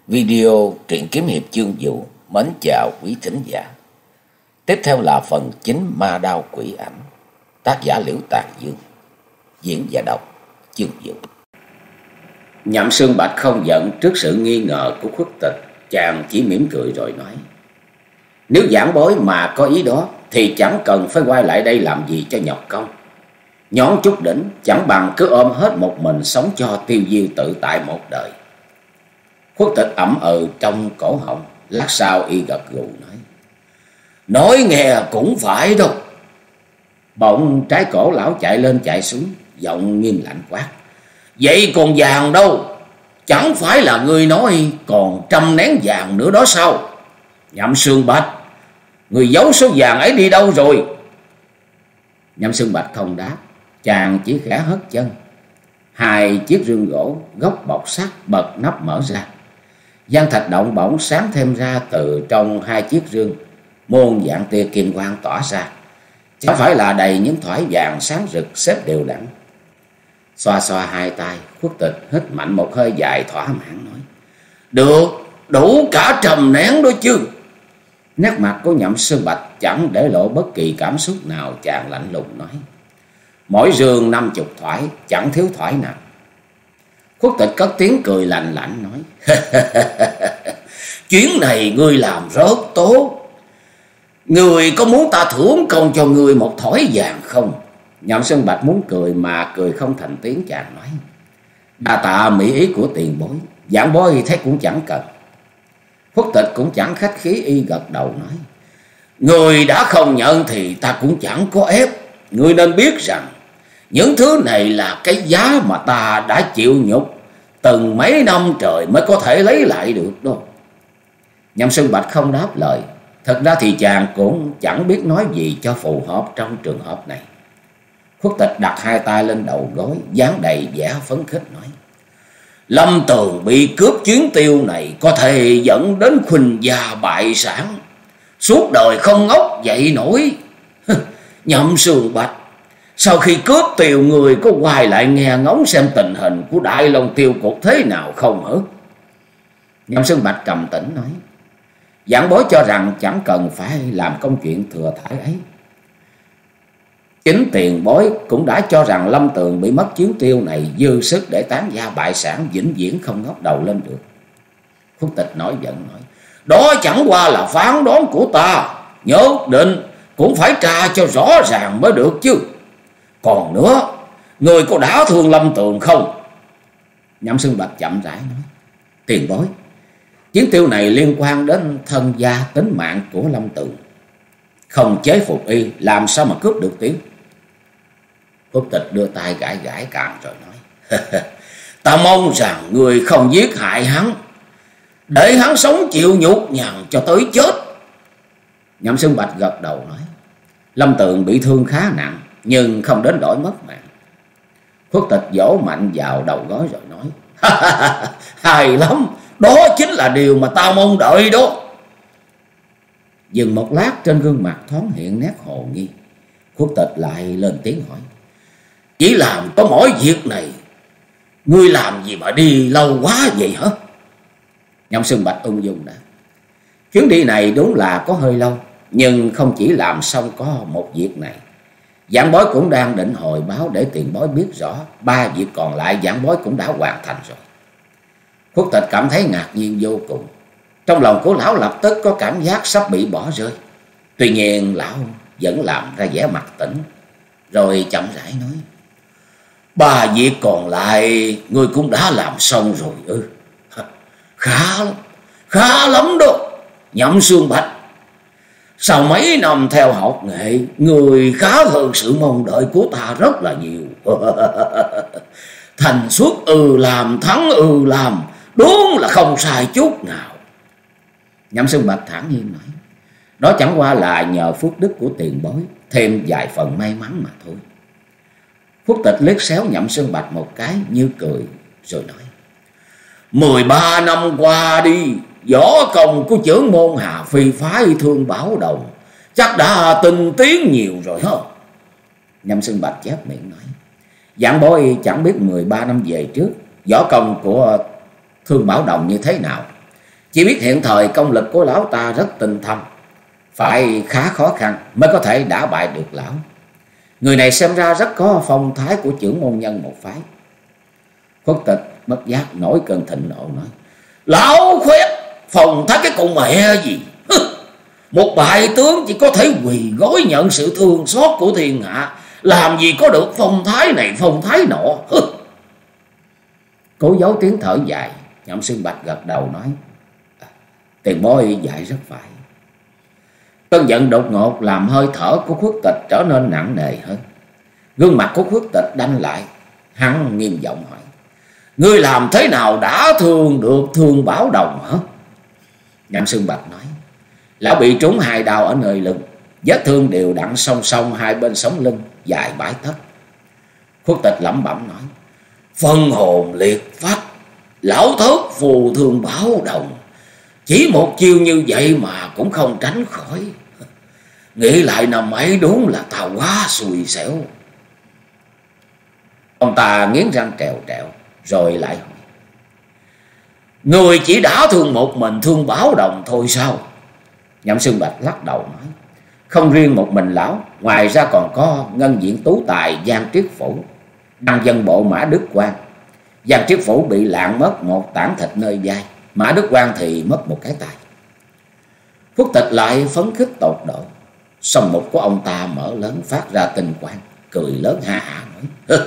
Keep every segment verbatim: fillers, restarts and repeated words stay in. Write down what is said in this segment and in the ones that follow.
Video truyện kiếm hiệp chương vũ mến chào quý thính giả. Tiếp theo là phần chính Ma Đao Quỷ Ảnh, tác giả Liễu Tàn Dương, diễn và đọc chương vũ. Nhậm Sương Bạch không giận trước sự nghi ngờ của Khuất Tịch, chàng chỉ mỉm cười rồi nói: nếu giảng bối mà có ý đó thì chẳng cần phải quay lại đây làm gì cho nhọc công. Nhón chút đỉnh chẳng bằng cứ ôm hết một mình sống cho tiêu diêu tự tại một đời. Khuất Tịch ậm ừ trong cổ họng, lát sau y gật gù nói: nói nghe cũng phải đâu. Bỗng trái cổ lão chạy lên chạy xuống, giọng nghiêm lạnh quát: vậy còn vàng đâu? Chẳng phải là ngươi nói còn trăm nén vàng nữa đó sao? Nhậm Sương Bạch, người giấu số vàng ấy đi đâu rồi? Nhậm Sương Bạch không đáp, chàng chỉ khẽ hất chân. Hai chiếc rương gỗ góc bọc sắt bật nắp mở ra. Gian thạch động bỗng sáng thêm ra từ trong hai chiếc rương, muôn dạng tia kim quang tỏa ra. Chẳng phải là đầy những thỏi vàng sáng rực xếp đều đặn. Xoa xoa hai tay, Khuất Tịch hít mạnh một hơi dài thỏa mãn nói: được, đủ cả trầm nén đó chứ. Nét mặt của Nhậm Sương Bạch chẳng để lộ bất kỳ cảm xúc nào, chàng lạnh lùng nói: mỗi rương năm chục thỏi, chẳng thiếu thỏi nào. Khuất Tịch cất tiếng cười lạnh lạnh nói: chuyến này ngươi làm rất tốt. Ngươi có muốn ta thưởng công cho ngươi một thỏi vàng không? Nhậm Sương Bạch muốn cười mà cười không thành tiếng, chàng nói: đa tạ mỹ ý của tiền bối, giảng bối thấy cũng chẳng cần. Khuất Tịch cũng chẳng khách khí, y gật đầu nói: người đã không nhận thì ta cũng chẳng có ép. Ngươi nên biết rằng những thứ này là cái giá mà ta đã chịu nhục từng mấy năm trời mới có thể lấy lại được đó. Nhậm Sương Bạch không đáp lời. Thật ra thì chàng cũng chẳng biết nói gì cho phù hợp trong trường hợp này. Khuất Tịch đặt hai tay lên đầu gối, dáng đầy vẻ phấn khích nói: Lâm Tường bị cướp chuyến tiêu này có thể dẫn đến khuynh gia bại sản, suốt đời không ngóc dậy nổi. Nhậm Sương Bạch, sau khi cướp tiêu, người có quay lại nghe ngóng xem tình hình của Đại Long tiêu cục thế nào không hả? Nhậm Sương Bạch trầm tĩnh nói: giảng bối cho rằng chẳng cần phải làm công chuyện thừa thãi ấy. Chính tiền bối cũng đã cho rằng Lâm Tường bị mất chuyến tiêu này dư sức để tán gia bại sản, vĩnh viễn không ngóc đầu lên được. Khuất Tịch nổi giận nói: đó chẳng qua là phán đoán của ta, nhất định cũng phải tra cho rõ ràng mới được chứ. Còn nữa, người có đã thương Lâm Tường không? Nhậm Sương Bạch chậm rãi nói: tiền bối, chuyến tiêu này liên quan đến thân gia tính mạng của Lâm Tường, không chế phục y làm sao mà cướp được tiêu? Khuất Tịch đưa tay gãi gãi cằm rồi nói: ta mong rằng người không giết hại hắn, để hắn sống chịu nhục nhằn cho tới chết. Nhậm Sương Bạch gật đầu nói: Lâm Tường bị thương khá nặng, nhưng không đến đổi mất mạng. Khuất Tịch vỗ mạnh vào đầu gối rồi nói: hay lắm, đó chính là điều mà ta mong đợi đó. Dừng một lát, trên gương mặt thoáng hiện nét hồ nghi. Khuất Tịch lại lên tiếng hỏi: chỉ làm có mỗi việc này, ngươi làm gì mà đi lâu quá vậy hả? Nhậm Sương Bạch ung dung đáp: chuyến đi này đúng là có hơi lâu, nhưng không chỉ làm xong có một việc này. Giảng bối cũng đang định hồi báo để tiền bối biết rõ, ba việc còn lại giảng bối cũng đã hoàn thành rồi. Khuất Tịch cảm thấy ngạc nhiên vô cùng. Trong lòng của lão lập tức có cảm giác sắp bị bỏ rơi. Tuy nhiên lão vẫn làm ra vẻ mặt tỉnh, rồi chậm rãi nói: ba việc còn lại ngươi cũng đã làm xong rồi ư? Ừ. Khá lắm, khá lắm đó. Nhậm Sương Bạch, sau mấy năm theo học nghệ, người khá hơn sự mong đợi của ta rất là nhiều. Thành suất ừ làm, thắng ừ làm, đúng là không sai chút nào. Nhậm Sương Bạch thản nhiên nói: đó chẳng qua là nhờ phước đức của tiền bối, thêm vài phần may mắn mà thôi. Khuất Tịch liếc xéo Nhậm Sương Bạch một cái như cười, rồi nói: mười ba năm qua đi, võ công của chưởng môn Hà Phi phái Thương Bảo Đồng chắc đã tinh tiến nhiều rồi hả? Nhậm Sương Bạch chép miệng nói: giảng bối chẳng biết mười ba năm về trước võ công của Thương Bảo Đồng như thế nào, Chỉ biết hiện thời công lực của lão ta rất tinh thâm, phải khá khó khăn mới có thể đả bại được lão. Người này xem ra rất có phong thái của trưởng môn nhân một phái. Khuất Tịch bất giác nổi cơn thịnh nộ nói: Lão khuyết, phong thái cái con mẹ gì? Một bại tướng chỉ có thể quỳ gối nhận sự thương xót của thiên hạ, làm gì có được phong thái này phong thái nọ. Cố giấu tiếng thở dài, Nhậm Xương Bạch gật đầu nói: Tiền bối dạy rất phải. Cơn giận đột ngột làm hơi thở của Khuất Tịch trở nên nặng nề hơn. Gương mặt của Khuất Tịch đanh lại, hắn nghiêm giọng hỏi: Ngươi làm thế nào đã thương được Thương Bảo Đồng hả? Nhậm Xương Bạch nói: Lão bị trúng hai đao ở nơi lưng, vết thương đều đặn song song hai bên sống lưng, dài bãi tấc. Khuất Tịch lẩm bẩm nói: Phân hồn liệt phách, lão thất phù Thương Bảo Đồng, chỉ một chiêu như vậy mà cũng không tránh khỏi. Nghĩ lại năm ấy đúng là ta quá xui xẻo. Ông ta nghiến răng trèo trèo, rồi lại hỏi: Người chỉ đã thương một mình Thương Bảo Đồng thôi sao? Nhậm Xương Bạch lắc đầu nói: Không riêng một mình lão, ngoài ra còn có ngân diện tú tài Giang Triết Phủ, đăng dân bộ Mã Đức Quang. Giang Triết Phủ bị lạng mất một tảng thịt nơi vai, Mã Đức Quang thì mất một cái tay. Khuất Tịch lại phấn khích tột độ. Song mục của ông ta mở lớn phát ra tinh quang, cười lớn ha hả nói: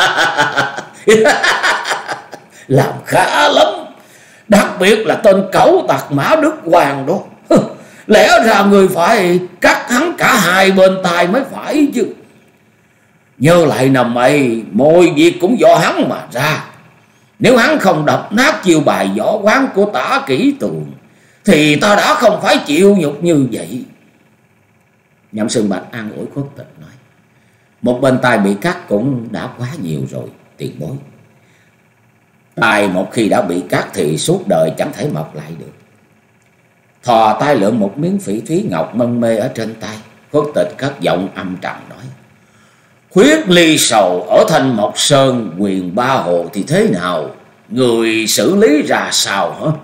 Làm khá lắm, đặc biệt là tên cẩu tặc Mã Đức Quang đó. Lẽ ra người phải cắt hắn cả hai bên tai mới phải chứ. Nhớ lại năm ấy, mọi việc cũng do hắn mà ra. Nếu hắn không đập nát chiêu bài võ quán của Tả Kỷ Tường, thì ta đã không phải chịu nhục như vậy. Nhậm Xương Bạch an ủi Khuất Tịch nói: Một bên tai bị cắt cũng đã quá nhiều rồi tiền bối. Tai một khi đã bị cắt thì suốt đời chẳng thể mọc lại được. Thò tay lượm một miếng phỉ thúy ngọc mân mê ở trên tay, Khuất Tịch cất giọng âm trầm nói: Khuyết ly sầu ở Thanh Mộc Sơn Quyền Ba Hồ thì thế nào? Người xử lý ra sao hả?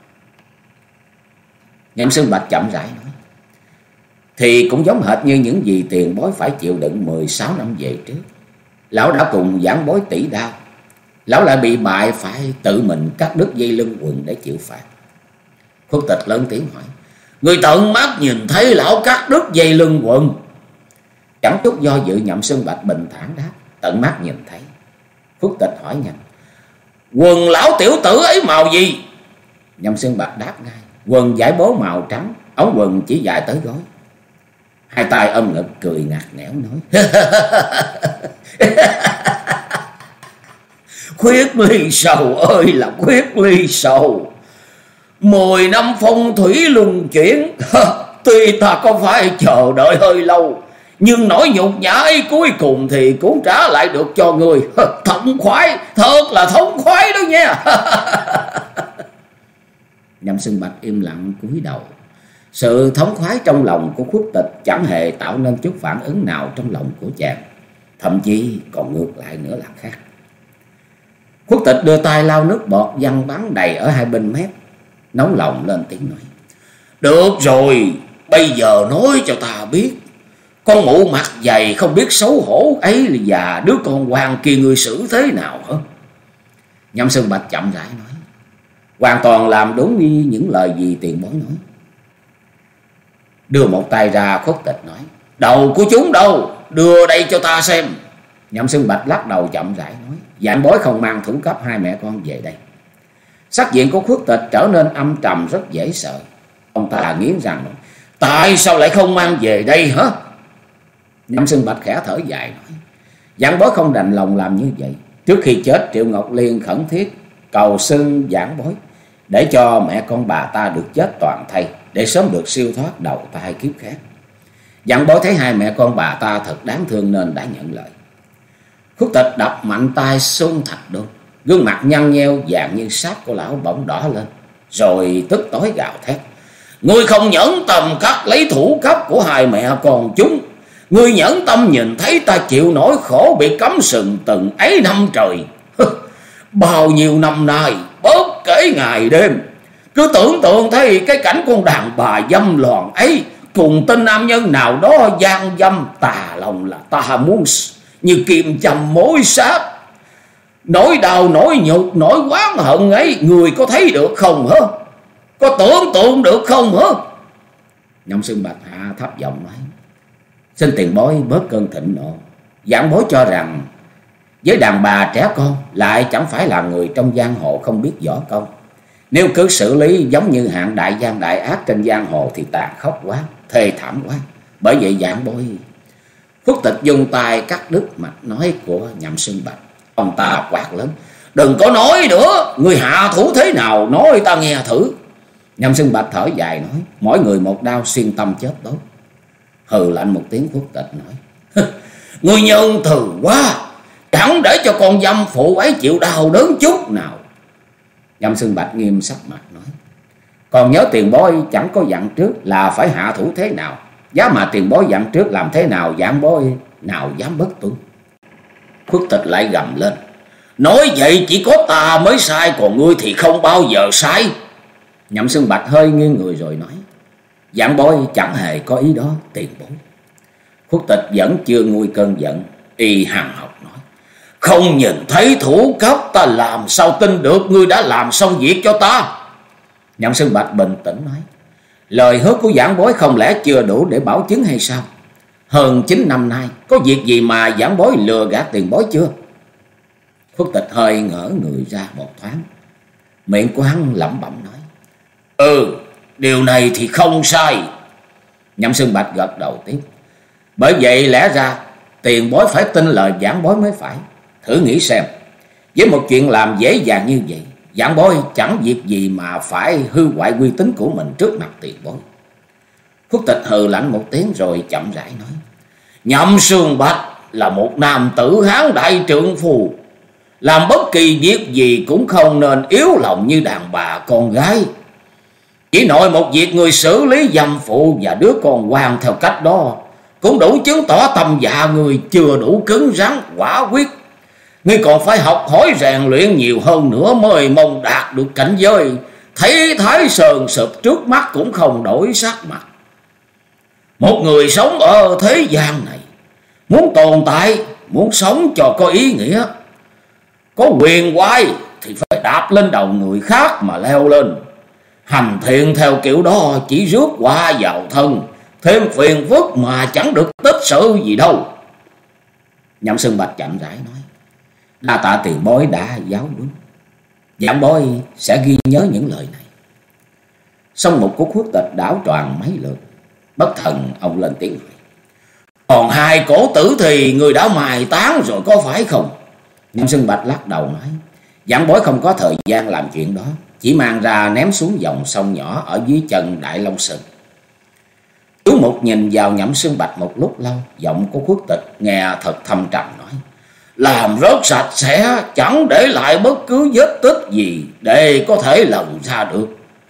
Nhậm Xương Bạch chậm rãi nói: Thì cũng giống hệt như những gì tiền bối phải chịu đựng mười sáu năm về trước. Lão đã cùng giảng bối tỷ đao, lão lại bị bại phải tự mình cắt đứt dây lưng quần để chịu phạt. Khuất Tịch lớn tiếng hỏi: Người tận mắt nhìn thấy lão cắt đứt dây lưng quần? Chẳng chút do dự, Nhậm Xương Bạch bình thản đáp: Tận mắt nhìn thấy. Khuất Tịch hỏi nhanh: Quần lão tiểu tử ấy màu gì? Nhậm Xương Bạch đáp ngay: Quần vải bố màu trắng, ống quần chỉ dài tới gối. Hai tay ôm ngực cười ngặt nghẽo nói: Khuyết ly sầu ơi là khuyết ly sầu, mười năm phong thủy luân chuyển, tuy ta có phải chờ đợi hơi lâu, nhưng nỗi nhục nhã ấy cuối cùng thì cũng trả lại được cho người. Thống khoái, thật là thống khoái đó nha. Nhậm Xương Bạch im lặng cúi đầu. Sự thống khoái trong lòng của Khuất Tịch chẳng hề tạo nên chút phản ứng nào trong lòng của chàng, thậm chí còn ngược lại nữa là khác. Khuất Tịch đưa tay lau nước bọt văng bắn đầy ở hai bên mép, nóng lòng lên tiếng nói: Được rồi, bây giờ nói cho ta biết, con mụ mặt dày không biết xấu hổ ấy và đứa con Hoàng kia người xử thế nào hả? Nhậm Xương Bạch chậm rãi nói: Hoàn toàn làm đúng như những lời gì tiền bối nói. Đưa một tay ra, Khuất Tịch nói: Đầu của chúng đâu? Đưa đây cho ta xem. Nhậm Xương Bạch lắc đầu chậm rãi nói: Vạn bối không mang thủ cấp hai mẹ con về đây. Sắc diện của Khuất Tịch trở nên âm trầm rất dễ sợ. Ông ta nghiến răng nói: Tại sao lại không mang về đây hả? Nhậm Xương Bạch khẽ thở dài nói: Vạn bối không đành lòng làm như vậy. Trước khi chết, Triệu Ngọc Liên khẩn thiết cầu xin vạn bối để cho mẹ con bà ta được chết toàn thây, để sớm được siêu thoát đầu thai kiếp khác. Vạn bối thấy hai mẹ con bà ta thật đáng thương nên đã nhận lời. Khuất Tịch đập mạnh tay xuống thạch đôn, gương mặt nhăn nheo vàng như sáp của lão bỗng đỏ lên, rồi tức tối gào thét: Ngươi không nhẫn tâm cắt lấy thủ cấp của hai mẹ con chúng. Ngươi nhẫn tâm nhìn thấy ta chịu nỗi khổ bị cấm sừng từng ấy năm trời. Bao nhiêu năm nay, bất kể ngày đêm, Cứ tưởng tượng thấy cái cảnh con đàn bà dâm loạn ấy cùng tên nam nhân nào đó gian dâm, tà lòng là ta muốn như kim châm mối sát. Nỗi đau, nỗi nhục, nỗi oán hận ấy, người có thấy được không hả? Có tưởng tượng được không hả? Nhâm Xương Bạch hạ thấp giọng nói: xin tiền bối bớt cơn thịnh nộ. Giảng bối cho rằng với đàn bà trẻ con lại chẳng phải là người trong giang hồ không biết võ công. Nếu cứ xử lý giống như hạng đại gian đại ác trên giang hồ thì tàn khốc quá, thê thảm quá. Bởi vậy giảng bối. Phúc Tịch dùng tay cắt đứt mạch nói của Nhậm Xương Bạch. Ông ta quát lớn: đừng có nói nữa, người hạ thủ thế nào nói ta nghe thử. Nhậm Xương Bạch thở dài nói: mỗi người một đao, xuyên tâm chết tốt. Hừ lạnh một tiếng, Phúc Tịch nói: người nhân từ quá, chẳng để cho con dâm phụ ấy chịu đau đớn chút nào. Nhậm Xương Bạch nghiêm sắc mặt nói: còn nhớ tiền bối chẳng có dặn trước là phải hạ thủ thế nào. Giá mà tiền bối dặn trước làm thế nào, giảng bối nào dám bất tuân. Phúc Tịch lại gầm lên: nói vậy chỉ có ta mới sai, còn ngươi thì không bao giờ sai. Nhậm Xương Bạch hơi nghiêng người rồi nói: giảng bối chẳng hề có ý đó tiền bối. Phúc Tịch vẫn chưa nguôi cơn giận, y hằn học nói: không nhìn thấy thủ cấp ta làm sao tin được ngươi đã làm xong việc cho ta. Nhậm Xương Bạch bình tĩnh nói: lời hứa của giảng bối không lẽ chưa đủ để bảo chứng hay sao? Hơn chín năm nay có việc gì mà giảng bối lừa gạt tiền bối chưa? Phúc Tịch hơi ngỡ người ra một thoáng, miệng của hắn lẩm bẩm nói: ừ, điều này thì không sai. Nhậm Xương Bạch gật đầu tiếp: bởi vậy lẽ ra tiền bối phải tin lời giảng bối mới phải. Thử nghĩ xem, với một chuyện làm dễ dàng như vậy, giảng bối chẳng việc gì mà phải hư hoại uy tín của mình trước mặt tiền bối. Phúc Tịch hừ lạnh một tiếng rồi chậm rãi nói: Nhậm Xương Bạch là một nam tử hán đại trượng phu, làm bất kỳ việc gì cũng không nên yếu lòng như đàn bà con gái. Chỉ nội một việc người xử lý dâm phụ và đứa con quan theo cách đó cũng đủ chứng tỏ tâm dạ người chưa đủ cứng rắn quả quyết. Ngươi còn phải học hỏi rèn luyện nhiều hơn nữa mới mong đạt được cảnh giới thấy thái sơn sụp trước mắt cũng không đổi sắc mặt. Một người sống ở thế gian này, muốn tồn tại, muốn sống cho có ý nghĩa, có quyền quay thì phải đạp lên đầu người khác mà leo lên. Hành thiện theo kiểu đó chỉ rước qua vào thân, thêm phiền phức mà chẳng được tích sự gì đâu. Nhậm Xương Bạch chậm rãi nói: đa tạ tiền bối đã giáo huấn, giảng bối sẽ ghi nhớ những lời này. Xong một cú Phúc Tịch đảo tròn mấy lượt, bất thần ông lên tiếng hỏi: còn hai cổ tử thì người đã mài táng rồi có phải không? Nhậm Xương Bạch lắc đầu nói: giảng bối không có thời gian làm chuyện đó, chỉ mang ra ném xuống dòng sông nhỏ ở dưới chân Đại Long Sơn. Chú Mục nhìn vào Nhậm Xương Bạch một lúc lâu, giọng của Phúc Tịch nghe thật thâm trầm nói: làm rất sạch sẽ, chẳng để lại bất cứ vết tích gì để có thể lần ra được.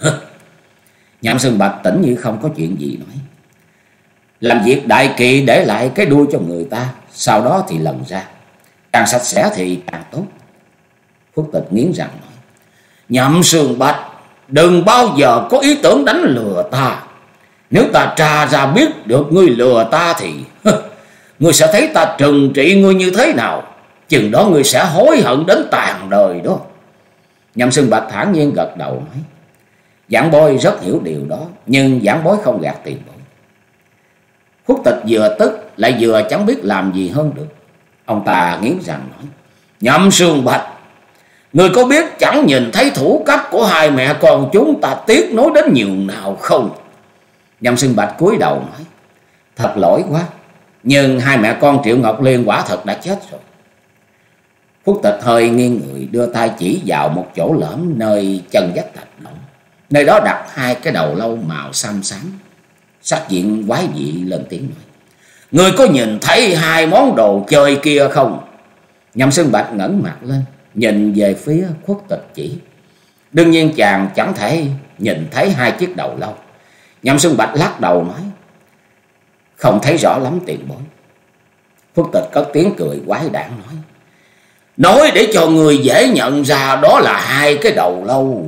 Nhậm Xương Bạch tỉnh như không có chuyện gì nói: làm việc đại kỵ để lại cái đuôi cho người ta, sau đó thì lần ra, càng sạch sẽ thì càng tốt. Phúc Tịch nghiến răng nói: Nhậm Xương Bạch, đừng bao giờ có ý tưởng đánh lừa ta. Nếu ta tra ra biết được ngươi lừa ta thì ngươi sẽ thấy ta trừng trị ngươi như thế nào. Chừng đó ngươi sẽ hối hận đến tàn đời đó. Nhậm Xương Bạch thản nhiên gật đầu nói: giảng bối rất hiểu điều đó, nhưng giảng bối không gạt tiền bối. Phúc Tịch vừa tức lại vừa chẳng biết làm gì hơn được. Ông ta nghiến răng nói: Nhậm Xương Bạch, ngươi có biết chẳng nhìn thấy thủ cấp của hai mẹ con chúng ta tiếc nối đến nhiều nào không? Nhậm Xương Bạch cúi đầu nói: thật lỗi quá, nhưng hai mẹ con Triệu Ngọc Liên quả thật đã chết rồi. Phúc Tịch hơi nghiêng người, đưa tay chỉ vào một chỗ lõm nơi chân vách thạch động. Nơi đó đặt hai cái đầu lâu màu xám xám, sắc diện quái dị, lên tiếng nói: ngươi có nhìn thấy hai món đồ chơi kia không? Nhậm Xương Bạch ngẩng mặt lên, nhìn về phía Phúc Tịch chỉ. Đương nhiên chàng chẳng thể nhìn thấy hai chiếc đầu lâu. Nhậm Xương Bạch lắc đầu nói: không thấy rõ lắm tiền bối. Phúc Tịch cất tiếng cười quái đản nói: nói để cho người dễ nhận ra đó là hai cái đầu lâu.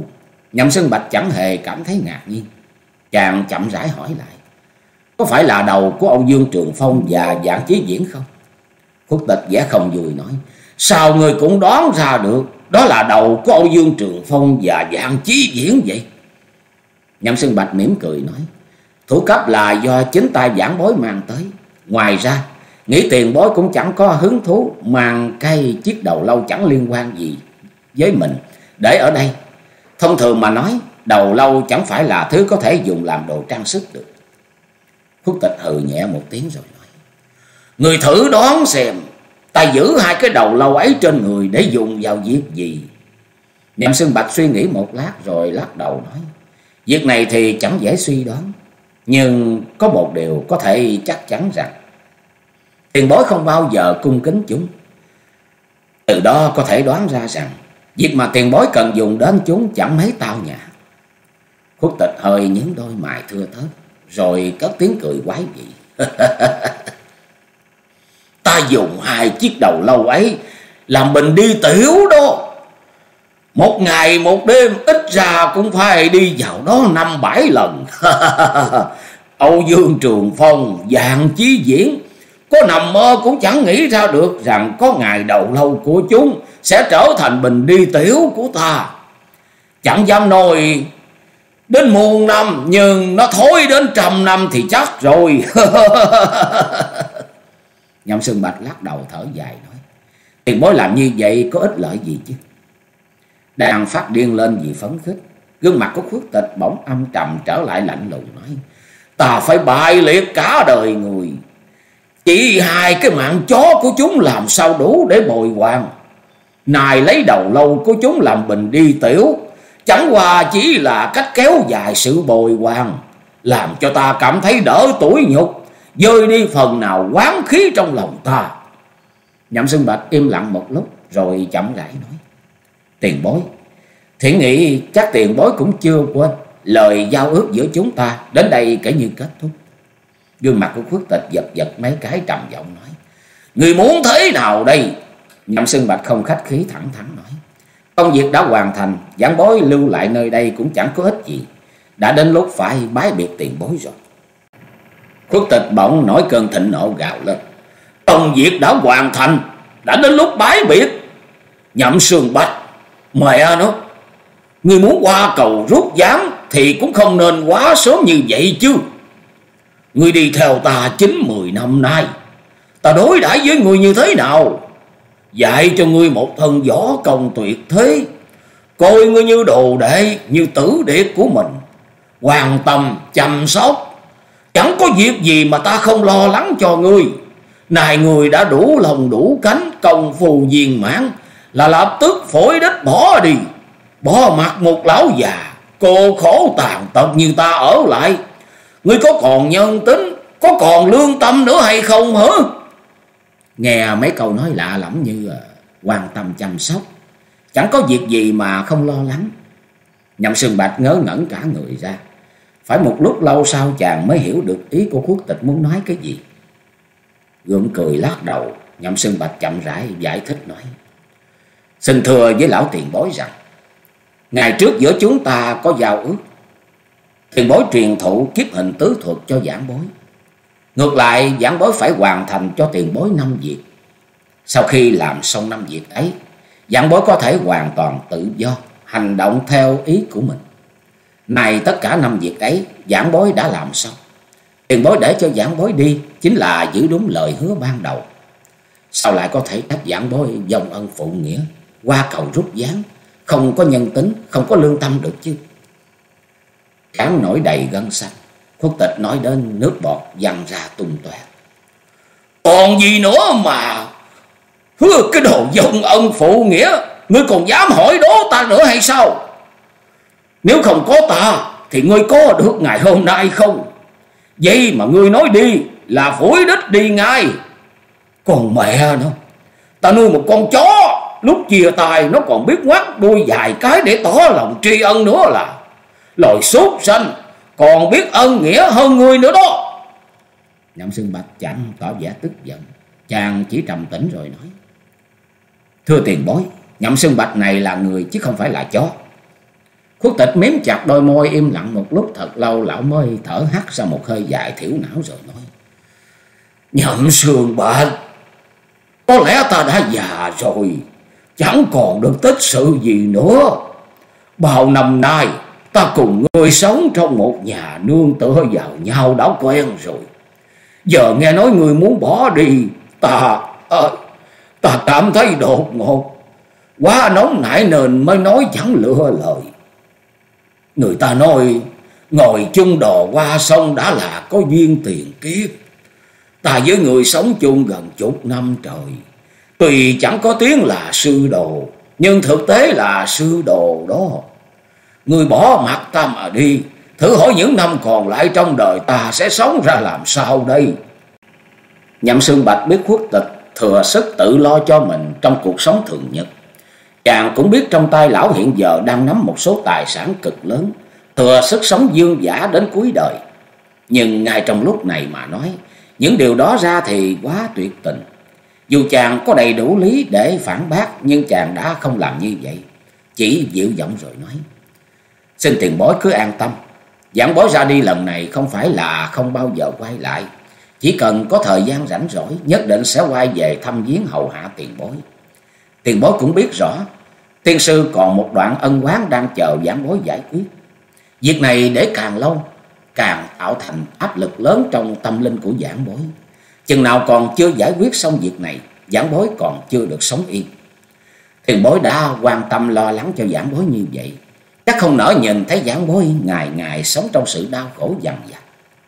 Nhậm Sơn Bạch chẳng hề cảm thấy ngạc nhiên. Chàng chậm rãi hỏi lại: có phải là đầu của Âu Dương Trường Phong và Dạng Chí Viễn không? Khuất Tịch vẻ không vui nói: sao người cũng đoán ra được đó là đầu của Âu Dương Trường Phong và Dạng Chí Viễn vậy? Nhậm Sơn Bạch mỉm cười nói: thủ cấp là do chính tay Giảng Bối mang tới. Ngoài ra nghĩ tiền bối cũng chẳng có hứng thú mang cái chiếc đầu lâu chẳng liên quan gì với mình để ở đây. Thông thường mà nói, đầu lâu chẳng phải là thứ có thể dùng làm đồ trang sức được. Khuất Tịch hừ nhẹ một tiếng rồi nói: người thử đoán xem ta giữ hai cái đầu lâu ấy trên người để dùng vào việc gì? Nhậm Sơn Bạch suy nghĩ một lát rồi lắc đầu nói: việc này thì chẳng dễ suy đoán, nhưng có một điều có thể chắc chắn rằng tiền bối không bao giờ cung kính chúng. Từ đó có thể đoán ra rằng việc mà tiền bối cần dùng đến chúng chẳng mấy tao nhã. Khuất Tịch hơi nhướng đôi mày thưa thớt rồi cất tiếng cười quái dị: ta dùng hai chiếc đầu lâu ấy làm bình đi tiểu đó. Một ngày một đêm ít ra cũng phải đi vào đó năm bảy lần. Âu Dương Trường Phong, Dạng Chí Viễn có nằm mơ cũng chẳng nghĩ ra được rằng có ngày đầu lâu của chúng sẽ trở thành bình đi tiểu của ta. Chẳng dám nói đến muôn năm, nhưng nó thối đến trăm năm thì chắc rồi. Nhậm Sơn Bạch lắc đầu thở dài nói: tiền bối làm như vậy có ích lợi gì chứ? Đang phát điên lên vì phấn khích, gương mặt của Khuất Tịch bỗng âm trầm trở lại lạnh lùng nói: ta phải bại liệt cả đời người, chỉ hai cái mạng chó của chúng làm sao đủ để bồi hoàn. Này lấy đầu lâu của chúng làm bình đi tiểu chẳng qua chỉ là cách kéo dài sự bồi hoàn, làm cho ta cảm thấy đỡ tủi nhục, vơi đi phần nào oán khí trong lòng ta. Nhậm Sơn Bạch im lặng một lúc rồi chậm rãi nói: tiền bối, Thiện nghĩ chắc tiền bối cũng chưa quên lời giao ước giữa chúng ta đến đây kể như kết thúc. Gương mặt của Khuất Tịch giật giật mấy cái trầm giọng nói: người muốn thế nào đây? Nhậm Sơn Bạch không khách khí thẳng thắn nói: công việc đã hoàn thành, Giảng Bối lưu lại nơi đây cũng chẳng có ích gì, đã đến lúc phải bái biệt tiền bối rồi. Khuất Tịch bỗng nổi cơn thịnh nộ gào lên: công việc đã hoàn thành, đã đến lúc bái biệt? Nhậm Sơn Bạch, mẹ nó, người muốn qua cầu rút giám thì cũng không nên quá sớm như vậy chứ. Người đi theo ta chín mười năm nay, ta đối đãi với người như thế nào? Dạy cho ngươi một thân võ công tuyệt thế, coi ngươi như đồ đệ, như tử điệt của mình, quan tâm chăm sóc, chẳng có việc gì mà ta không lo lắng cho ngươi. Này người đã đủ lòng đủ cánh, công phu viên mãn, là lập tức phổi đích bỏ đi, bỏ mặt một lão già cô khổ tàn tật như ta ở lại. Ngươi có còn nhân tính, có còn lương tâm nữa hay không hả? Nghe mấy câu nói lạ lẫm như quan tâm chăm sóc, chẳng có việc gì mà không lo lắng. Nhậm Sơn Bạch ngớ ngẩn cả người ra. Phải một lúc lâu sau chàng mới hiểu được ý của Khuất Tịch muốn nói cái gì. Gượng cười lắc đầu, Nhậm Sơn Bạch chậm rãi giải thích nói: xin thưa với lão tiền bối rằng, ngày trước giữa chúng ta có giao ước, tiền bối truyền thụ kiếp hình tứ thuật cho Giảng Bối. Ngược lại Giảng Bối phải hoàn thành cho tiền bối năm việc. Sau khi làm xong năm việc ấy, Giảng Bối có thể hoàn toàn tự do hành động theo ý của mình. Này tất cả năm việc ấy Giảng Bối đã làm xong. Tiền bối để cho Giảng Bối đi chính là giữ đúng lời hứa ban đầu. Sao lại có thể trách Giảng Bối vong ân phụ nghĩa, qua cầu rút gián, không có nhân tính, không có lương tâm được chứ? Trán nổi đầy gân xanh, Khuất Tịch nói đến nước bọt văng ra tung tóe. Còn gì nữa mà hứa cái đồ vong ân phụ nghĩa, ngươi còn dám hỏi đố ta nữa hay sao? Nếu không có ta thì ngươi có được ngày hôm nay không? Vậy mà ngươi nói đi là phủi đích đi ngay. Còn mẹ nó, ta nuôi một con chó, lúc chia tay nó còn biết ngoắt đuôi dài cái để tỏ lòng tri ân nữa là. Loài súc sanh còn biết ân nghĩa hơn ngươi nữa đó. Nhậm Sơn Bạch chẳng tỏ vẻ tức giận, chàng chỉ trầm tĩnh rồi nói: thưa tiền bối, Nhậm Sơn Bạch này là người chứ không phải là chó. Khuất Tịch miếm chặt đôi môi im lặng một lúc thật lâu, lão mới thở hắt ra một hơi dài thiểu não rồi nói: Nhậm Sương Bạch, có lẽ ta đã già rồi, chẳng còn được tích sự gì nữa. Bao năm nay ta cùng ngươi sống trong một nhà nương tựa vào nhau đã quen rồi. Giờ nghe nói ngươi muốn bỏ đi, ta à, ta cảm thấy đột ngột, quá nóng nảy nên mới nói chẳng lựa lời. Người ta nói ngồi chung đò qua sông đã là có duyên tiền kiếp. Ta với người sống chung gần chục năm trời, tuy chẳng có tiếng là sư đồ, nhưng thực tế là sư đồ đó. Người bỏ mặt ta mà đi, thử hỏi những năm còn lại trong đời ta sẽ sống ra làm sao đây? Nhậm Sương Bạch biết Khuất Tịch thừa sức tự lo cho mình trong cuộc sống thường nhật. Chàng cũng biết trong tay lão hiện giờ đang nắm một số tài sản cực lớn, thừa sức sống dương dã đến cuối đời. Nhưng ngay trong lúc này mà nói, những điều đó ra thì quá tuyệt tình. Dù chàng có đầy đủ lý để phản bác, nhưng chàng đã không làm như vậy, chỉ dịu giọng rồi nói: Xin tiền bối cứ an tâm, giảng bối ra đi lần này không phải là không bao giờ quay lại. Chỉ cần có thời gian rảnh rỗi, nhất định sẽ quay về thăm viếng hầu hạ tiền bối. Tiền bối cũng biết rõ, tiên sư còn một đoạn ân oán đang chờ giảng bối giải quyết. Việc này để càng lâu càng tạo thành áp lực lớn trong tâm linh của giảng bối. Chừng nào còn chưa giải quyết xong việc này, giảng bối còn chưa được sống yên. Tiền bối đã quan tâm lo lắng cho giảng bối như vậy, chắc không nỡ nhìn thấy giảng bối ngày ngày sống trong sự đau khổ dằn vặt.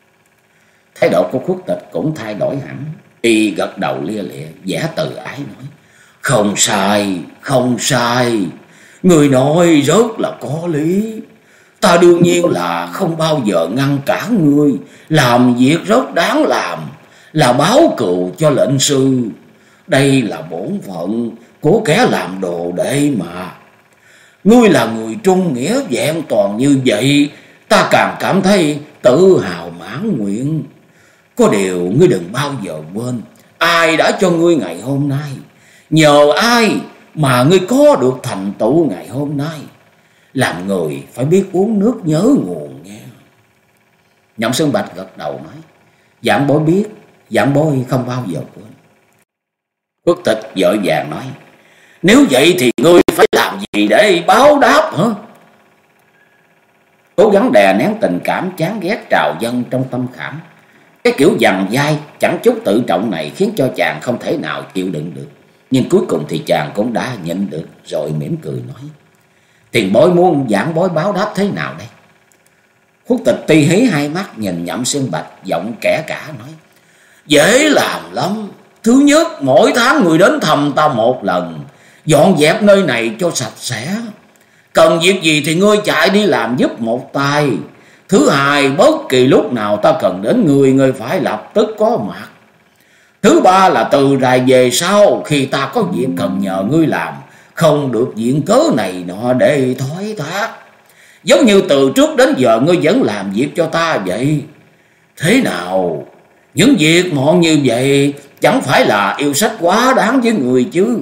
Thái độ của Khuất Tịch cũng thay đổi hẳn, y gật đầu lia lịa, vẻ từ ái nói: Không sai, không sai, người nói rất là có lý. Ta đương nhiên là không bao giờ ngăn cản ngươi làm việc rất đáng làm, là báo cừu cho lệnh sư. Đây là bổn phận của kẻ làm đồ đệ mà. Ngươi là người trung nghĩa vẹn toàn như vậy, ta càng cảm thấy tự hào mãn nguyện. Có điều ngươi đừng bao giờ quên ai đã cho ngươi ngày hôm nay, nhờ ai mà ngươi có được thành tựu ngày hôm nay. Làm người phải biết uống nước nhớ nguồn nghe. Nhậm Sương Bạch gật đầu nói: Giảng bối biết, giảng bối không bao giờ quên. Khuất Tịch vội vàng nói: Nếu vậy thì ngươi phải làm gì để báo đáp hả? Cố gắng đè nén tình cảm chán ghét trào dâng trong tâm khảm. Cái kiểu dằn dai chẳng chút tự trọng này khiến cho chàng không thể nào chịu đựng được. Nhưng cuối cùng thì chàng cũng đã nhịn được, rồi mỉm cười nói: Tiền bối muốn giảng bối báo đáp thế nào đây? Khuất Tịch ti hí hai mắt nhìn Nhậm Sương Bạch, giọng kẻ cả nói: Dễ làm lắm. Thứ nhất, mỗi tháng người đến thăm ta một lần, dọn dẹp nơi này cho sạch sẽ. Cần việc gì thì ngươi chạy đi làm giúp một tay. Thứ hai, bất kỳ lúc nào ta cần đến người, ngươi phải lập tức có mặt. Thứ ba là từ rày về sau, khi ta có việc cần nhờ ngươi làm, không được viện cớ này nọ để thoái thác. Giống như từ trước đến giờ ngươi vẫn làm việc cho ta vậy. Thế nào? Những việc mọn như vậy chẳng phải là yêu sách quá đáng với người chứ?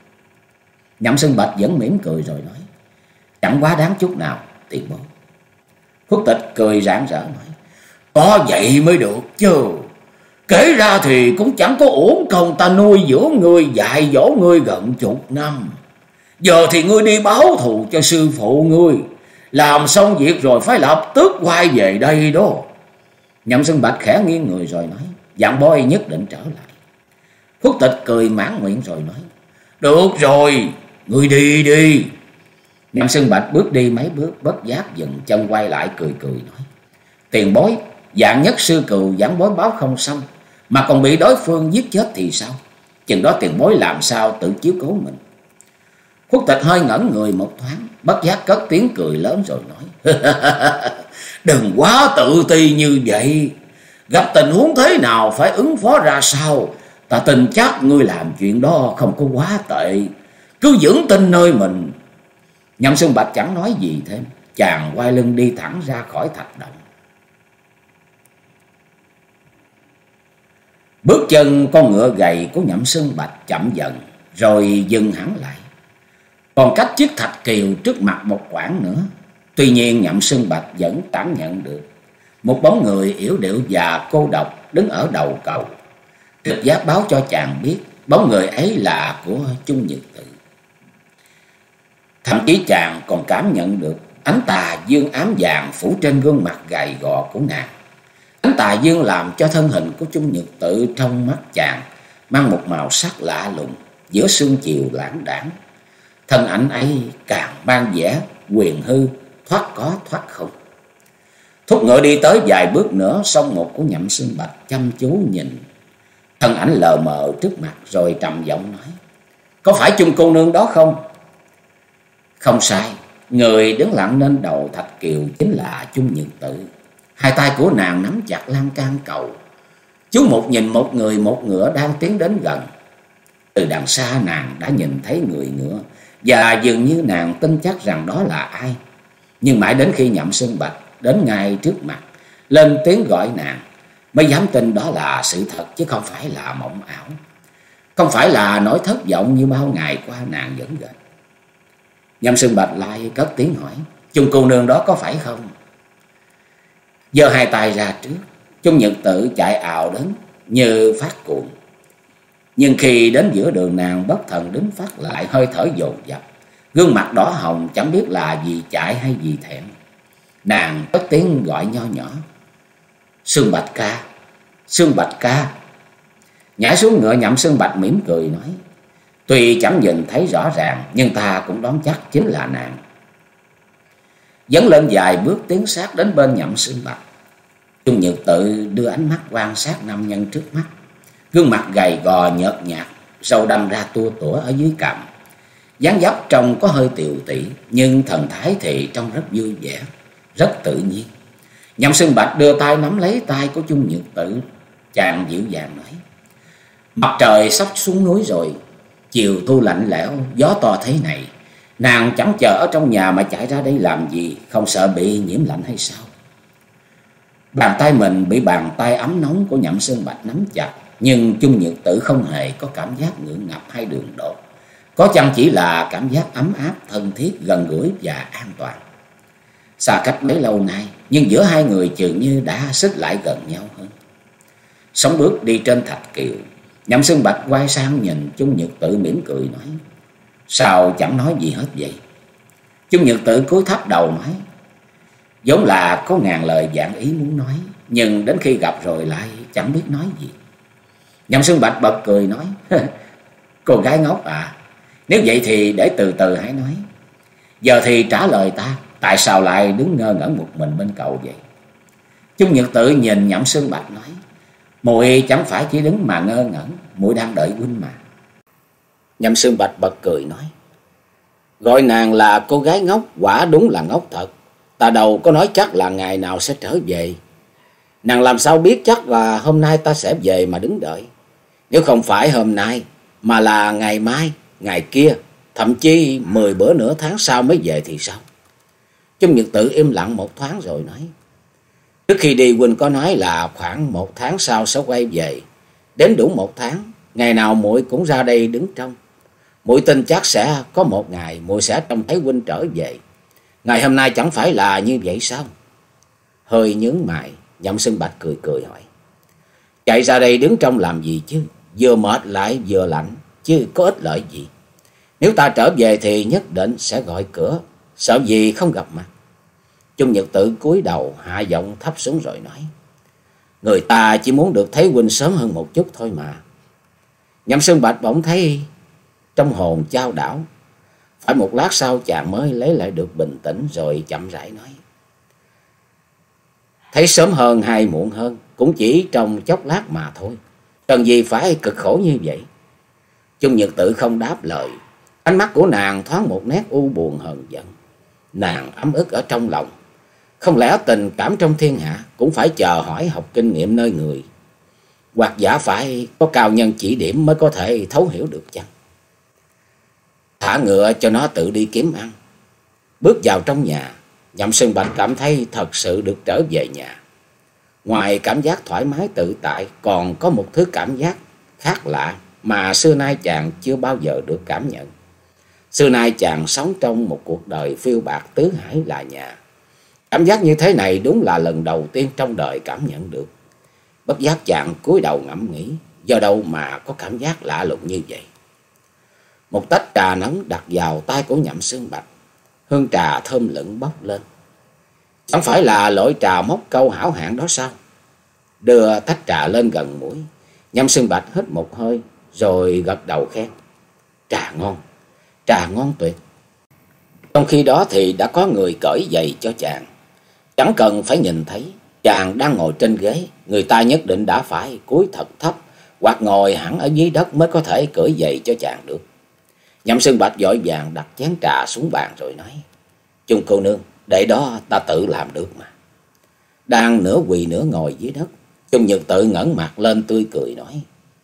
Nhậm Sương Bạch vẫn mỉm cười rồi nói: Chẳng quá đáng chút nào, tiền bối. Khuất Tịch cười rạng rỡ nói: Có vậy mới được chứ. Kể ra thì cũng chẳng có uổng công ta nuôi dưỡng ngươi, dạy dỗ ngươi gần chục năm. Giờ thì ngươi đi báo thù cho sư phụ ngươi, làm xong việc rồi phải lập tức quay về đây đó. Nhậm Sương Bạch khẽ nghiêng người rồi nói: Giảng bối nhất định trở lại. Khuất Tịch cười mãn nguyện rồi nói: Được rồi, ngươi đi đi. Nhậm Sương Bạch bước đi mấy bước, bất giác dừng chân quay lại cười cười nói: Tiền bối, vạn nhất sư cừu giảng bối báo không xong mà còn bị đối phương giết chết thì sao? Chừng đó tiền bối làm sao tự chiếu cố mình? Khuất Tịch hơi ngẩn người một thoáng, bất giác cất tiếng cười lớn rồi nói: Đừng quá tự ti như vậy. Gặp tình huống thế nào phải ứng phó ra sao, ta tin chắc ngươi làm chuyện đó không có quá tệ. Cứ vững tin nơi mình. Nhậm Sương Bạch chẳng nói gì thêm, chàng quay lưng đi thẳng ra khỏi thạch động. Bước chân con ngựa gầy của Nhậm Sương Bạch chậm dần, rồi dừng hẳn lại. Còn cách chiếc thạch kiều trước mặt một quãng nữa, Tuy nhiên Nhậm Sương Bạch vẫn cảm nhận được một bóng người yểu điệu và cô độc đứng ở đầu cầu. Trực giác báo cho chàng biết bóng người ấy là của Chung Nhật Tử. Thậm chí chàng còn cảm nhận được ánh tà dương ám vàng phủ trên gương mặt gầy gò của nàng. Ánh tà dương làm cho thân hình của Chung Nhật Tử trong mắt chàng mang một màu sắc lạ lùng giữa sương chiều lãng đãng. Thân ảnh ấy càng mang vẻ quyền hư, thoát có thoát không. Thúc ngựa đi tới vài bước nữa, song một của Nhậm Sương Bạch chăm chú nhìn thân ảnh lờ mờ trước mặt, rồi trầm giọng nói: "Có phải Chung cô nương đó không?" Không sai, người đứng lặng lên đầu thạch kiều chính là Chung Nhật Tử. Hai tay của nàng nắm chặt lan can cầu. Chú một nhìn một người một ngựa đang tiến đến gần. Từ đằng xa nàng đã nhìn thấy người ngựa, và dường như nàng tin chắc rằng đó là ai. Nhưng mãi đến khi Nhậm Sương Bạch đến ngay trước mặt, lên tiếng gọi nàng, mới dám tin đó là sự thật, chứ không phải là mộng ảo, không phải là nỗi thất vọng như bao ngày qua nàng vẫn gật. Nhậm Sương Bạch lại cất tiếng hỏi: "Chung cô nương đó có phải không?" Giơ hai tay ra trước, Chung Nhật Tử chạy ào đến như phát cuồng. Nhưng khi đến giữa đường, nàng bất thần đứng phát lại, hơi thở dồn dập, gương mặt đỏ hồng, chẳng biết là vì chạy hay vì thẹn. Nàng cất tiếng gọi nho nhỏ: "Sương Bạch ca, Sương Bạch ca." Nhảy xuống ngựa, Nhậm Sương Bạch mỉm cười nói: "Tuy chẳng nhìn thấy rõ ràng, nhưng ta cũng đoán chắc chính là nàng." Dẫn lên vài bước tiến sát đến bên Nhậm Sương Bạch. Chung Nhật Tự đưa ánh mắt quan sát nam nhân trước mắt. Gương mặt gầy gò nhợt nhạt, râu đâm ra tua tủa ở dưới cằm. Dáng dấp trông có hơi tiều tụy, nhưng thần thái thì trông rất vui vẻ, rất tự nhiên. Nhậm Sương Bạch đưa tay nắm lấy tay của Chung Nhật Tự, chàng dịu dàng nói: "Mặt trời sắp xuống núi rồi, chiều thu lạnh lẽo, gió to thế này, nàng chẳng chờ ở trong nhà mà chạy ra đây làm gì, không sợ bị nhiễm lạnh hay sao?" Bàn tay mình bị bàn tay ấm nóng của Nhậm Sương Bạch nắm chặt, nhưng Chung Nhật Tử không hề có cảm giác ngượng ngập hay đường đột, có chăng chỉ là cảm giác ấm áp, thân thiết, gần gũi và an toàn. Xa cách bấy lâu nay, nhưng giữa hai người dường như đã xích lại gần nhau hơn. Sóng bước đi trên thạch kiều, Nhậm Sương Bạch quay sang nhìn Chung Nhật Tử mỉm cười nói: "Sao chẳng nói gì hết vậy?" Chung Nhật Tử cúi thấp đầu nói: "Vốn là có ngàn lời vạn ý muốn nói, nhưng đến khi gặp rồi lại chẳng biết nói gì." Nhậm Sương Bạch bật cười nói: "Cô gái ngốc à, nếu vậy thì để từ từ hãy nói. Giờ thì trả lời ta, tại sao lại đứng ngơ ngẩn một mình bên cầu vậy?" Chung Nhật Tự nhìn Nhậm Sương Bạch nói: "Muội chẳng phải chỉ đứng mà ngơ ngẩn, muội đang đợi huynh mà." Nhậm Sương Bạch bật cười nói: "Gọi nàng là cô gái ngốc, quả đúng là ngốc thật. Ta đâu có nói chắc là ngày nào sẽ trở về. Nàng làm sao biết chắc là hôm nay ta sẽ về mà đứng đợi? Nếu không phải hôm nay, mà là ngày mai, ngày kia, thậm chí mười bữa nửa tháng sau mới về thì sao?" Chung Nhật Tự im lặng một thoáng rồi nói: "Trước khi đi huynh có nói là khoảng một tháng sau sẽ quay về. Đến đủ một tháng, ngày nào muội cũng ra đây đứng trông. Muội tin chắc sẽ có một ngày muội sẽ trông thấy huynh trở về. Ngày hôm nay chẳng phải là như vậy sao?" Hơi nhướng mày, Nhậm Sương Bạch cười cười hỏi: "Chạy ra đây đứng trông làm gì chứ? Vừa mệt lại vừa lạnh, chứ có ích lợi gì. Nếu ta trở về thì nhất định sẽ gọi cửa, sợ gì không gặp mặt." Chung Nhật Tự cúi đầu hạ giọng thấp xuống rồi nói: "Người ta chỉ muốn được thấy huynh sớm hơn một chút thôi mà." Nhậm Sương Bạch bỗng thấy trong hồn chao đảo. Phải một lát sau chàng mới lấy lại được bình tĩnh, rồi chậm rãi nói: "Thấy sớm hơn hay muộn hơn cũng chỉ trong chốc lát mà thôi, cần gì phải cực khổ như vậy?" Chung Nhật Tự không đáp lời. Ánh mắt của nàng thoáng một nét u buồn hờn giận. Nàng ấm ức ở trong lòng. Không lẽ tình cảm trong thiên hạ cũng phải chờ hỏi học kinh nghiệm nơi người, hoặc giả phải có cao nhân chỉ điểm mới có thể thấu hiểu được chăng? Thả ngựa cho nó tự đi kiếm ăn. Bước vào trong nhà, Nhậm Sương Bạch cảm thấy thật sự được trở về nhà. Ngoài cảm giác thoải mái tự tại, còn có một thứ cảm giác khác lạ mà xưa nay chàng chưa bao giờ được cảm nhận. Xưa nay chàng sống trong một cuộc đời phiêu bạt tứ hải là nhà, Cảm giác như thế này đúng là lần đầu tiên trong đời cảm nhận được. Bất giác chàng cúi đầu ngẫm nghĩ, do đâu mà có cảm giác lạ lùng như vậy. Một tách trà nóng đặt vào tay của Nhậm Xương Bạch, hương trà thơm lững bốc lên. Chẳng phải là loại trà móc câu hảo hạng đó sao? Đưa tách trà lên gần mũi, Nhậm Xương Bạch hít một hơi rồi gật đầu khen: Trà ngon, trà ngon tuyệt. Trong khi đó thì đã có người cởi giày cho chàng. Chẳng cần phải nhìn thấy, chàng đang ngồi trên ghế, người ta nhất định đã phải cúi thật thấp hoặc ngồi hẳn ở dưới đất mới có thể cởi giày cho chàng được. Nhậm Xương Bạch vội vàng đặt chén trà xuống bàn rồi nói: Chung cô nương, để đó ta tự làm được mà. Đang nửa quỳ nửa ngồi dưới đất, Chung Nhật Tự ngẩng mặt lên tươi cười nói: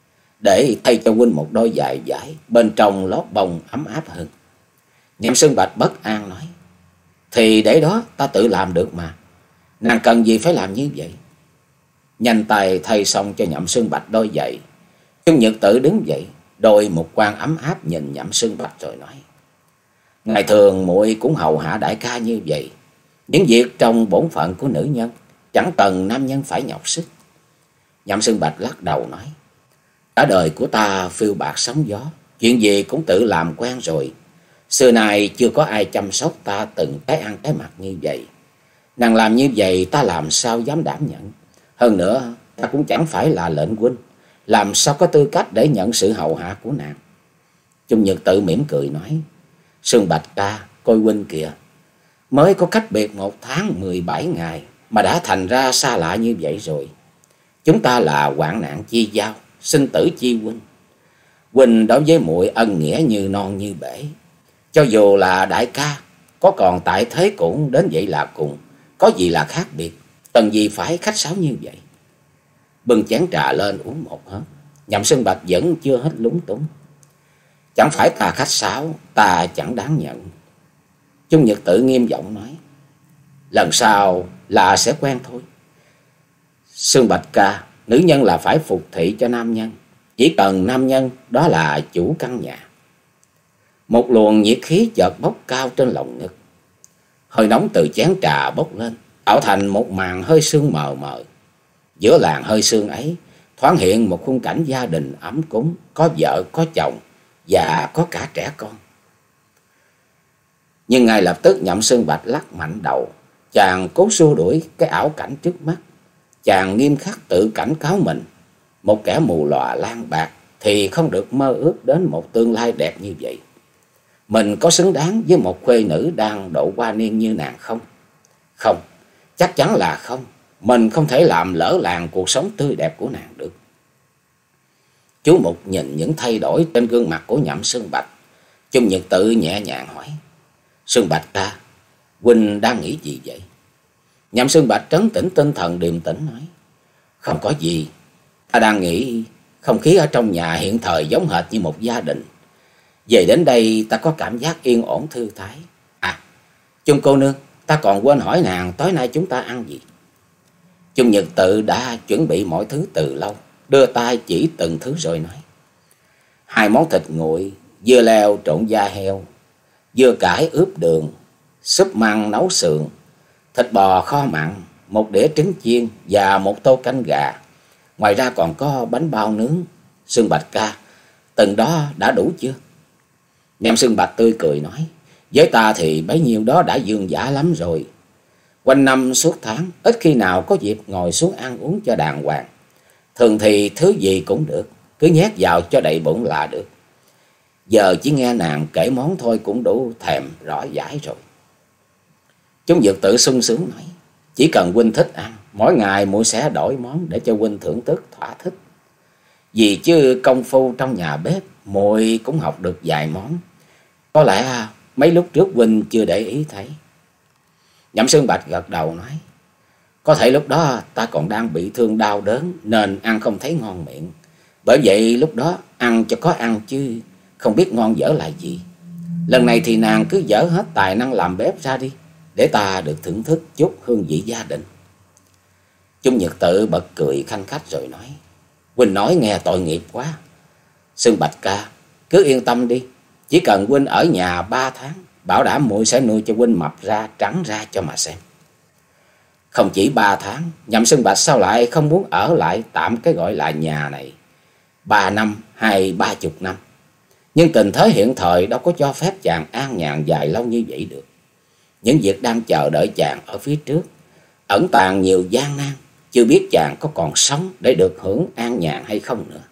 Để thay cho huynh một đôi giày vải, bên trong lót bông ấm áp hơn. Nhậm Xương Bạch bất an nói: Thì để đó ta tự làm được mà, nàng cần gì phải làm như vậy? Nhanh tay thay xong cho Nhậm Xương Bạch đôi giày, Chung Nhật Tự đứng dậy, đôi một quan ấm áp nhìn Nhậm Xương Bạch rồi nói: Ngày thường muội cũng hầu hạ đại ca như vậy, những việc trong bổn phận của nữ nhân chẳng cần nam nhân phải nhọc sức. Nhậm Xương Bạch lắc đầu nói: Cả đời của ta phiêu bạt sóng gió, chuyện gì cũng tự làm quen rồi. Xưa nay chưa có ai chăm sóc ta từng cái ăn cái mặc như vậy. Nàng làm như vậy ta làm sao dám đảm nhận. Hơn nữa ta cũng chẳng phải là lệnh huynh, làm sao có tư cách để nhận sự hầu hạ của nàng. Chung Nhật Tự mỉm cười nói: Xương Bạch ca, coi huynh kìa, mới có cách biệt một tháng mười bảy ngày mà đã thành ra xa lạ như vậy rồi. Chúng ta là hoạn nạn chi giao, sinh tử chi huynh. Huynh đối với muội ân nghĩa như non như bể. Cho dù là đại ca có còn tại thế cũng đến vậy là cùng, có gì là khác biệt, cần gì phải khách sáo như vậy. Bưng chén trà lên uống một hớp, Nhậm Xương Bạch vẫn chưa hết lúng túng: Chẳng phải ta khách sáo, ta chẳng đáng nhận. Chung Nhật Tự nghiêm giọng nói: Lần sau là sẽ quen thôi. Xương Bạch ca, nữ nhân là phải phục thị cho nam nhân, chỉ cần nam nhân đó là chủ căn nhà. Một luồng nhiệt khí chợt bốc cao trên lồng ngực, hơi nóng từ chén trà bốc lên, tạo thành một màn hơi sương mờ mờ. Giữa làn hơi sương ấy thoáng hiện một khung cảnh gia đình ấm cúng, có vợ có chồng và có cả trẻ con. Nhưng ngay lập tức Nhậm Xương Bạch lắc mạnh đầu, chàng cố xua đuổi cái ảo cảnh trước mắt. Chàng nghiêm khắc tự cảnh cáo mình, một kẻ mù lòa lang bạc thì không được mơ ước đến một tương lai đẹp như vậy. Mình có xứng đáng với một khuê nữ đang độ hoa niên như nàng không? Không, chắc chắn là không. Mình không thể làm lỡ làng cuộc sống tươi đẹp của nàng được. Chú Mục nhìn những thay đổi trên gương mặt của Nhậm Xương Bạch, Chung Nhật Tự nhẹ nhàng hỏi: Xương Bạch ta, huynh đang nghĩ gì vậy? Nhậm Xương Bạch trấn tĩnh tinh thần điềm tĩnh nói: Không có gì, ta đang nghĩ không khí ở trong nhà hiện thời giống hệt như một gia đình. Về đến đây ta có cảm giác yên ổn thư thái. À, Chung cô nương, ta còn quên hỏi nàng tối nay chúng ta ăn gì. Chung Nhật Tự đã chuẩn bị mọi thứ từ lâu, đưa tay chỉ từng thứ rồi nói: Hai món thịt nguội, dưa leo trộn da heo, dưa cải ướp đường, súp măng nấu sườn, thịt bò kho mặn, một đĩa trứng chiên và một tô canh gà. Ngoài ra còn có bánh bao nướng. Xương Bạch ca, từng đó đã đủ chưa? Nhậm Xương Bạch tươi cười nói: Với ta thì bấy nhiêu đó đã dương dã lắm rồi. Quanh năm suốt tháng ít khi nào có dịp ngồi xuống ăn uống cho đàng hoàng. Thường thì thứ gì cũng được, cứ nhét vào cho đầy bụng là được. Giờ chỉ nghe nàng kể món thôi cũng đủ thèm rõ dãi rồi. Chúng Dược Tự sung sướng nói: Chỉ cần huynh thích ăn, mỗi ngày muội sẽ đổi món để cho huynh thưởng thức thỏa thích. Vì chứ công phu trong nhà bếp muội cũng học được vài món, có lẽ mấy lúc trước huynh chưa để ý thấy. Nhậm Xương Bạch gật đầu nói: Có thể lúc đó ta còn đang bị thương đau đớn nên ăn không thấy ngon miệng. Bởi vậy lúc đó ăn cho có ăn chứ không biết ngon dở là gì. Lần này thì nàng cứ dở hết tài năng làm bếp ra đi, để ta được thưởng thức chút hương vị gia đình. Chung Nhật Tự bật cười khanh khách rồi nói: Huynh nói nghe tội nghiệp quá. Xương Bạch ca, cứ yên tâm đi, chỉ cần huynh ở nhà ba tháng, bảo đảm muội sẽ nuôi cho huynh mập ra trắng ra cho mà xem. Không chỉ ba tháng, Nhậm Sơn Bạch sao lại không muốn ở lại tạm cái gọi là nhà này ba năm hay ba chục năm. Nhưng tình thế hiện thời đâu có cho phép chàng an nhàn dài lâu như vậy được. Những việc đang chờ đợi chàng ở phía trước ẩn tàng nhiều gian nan, chưa biết chàng có còn sống để được hưởng an nhàn hay không nữa.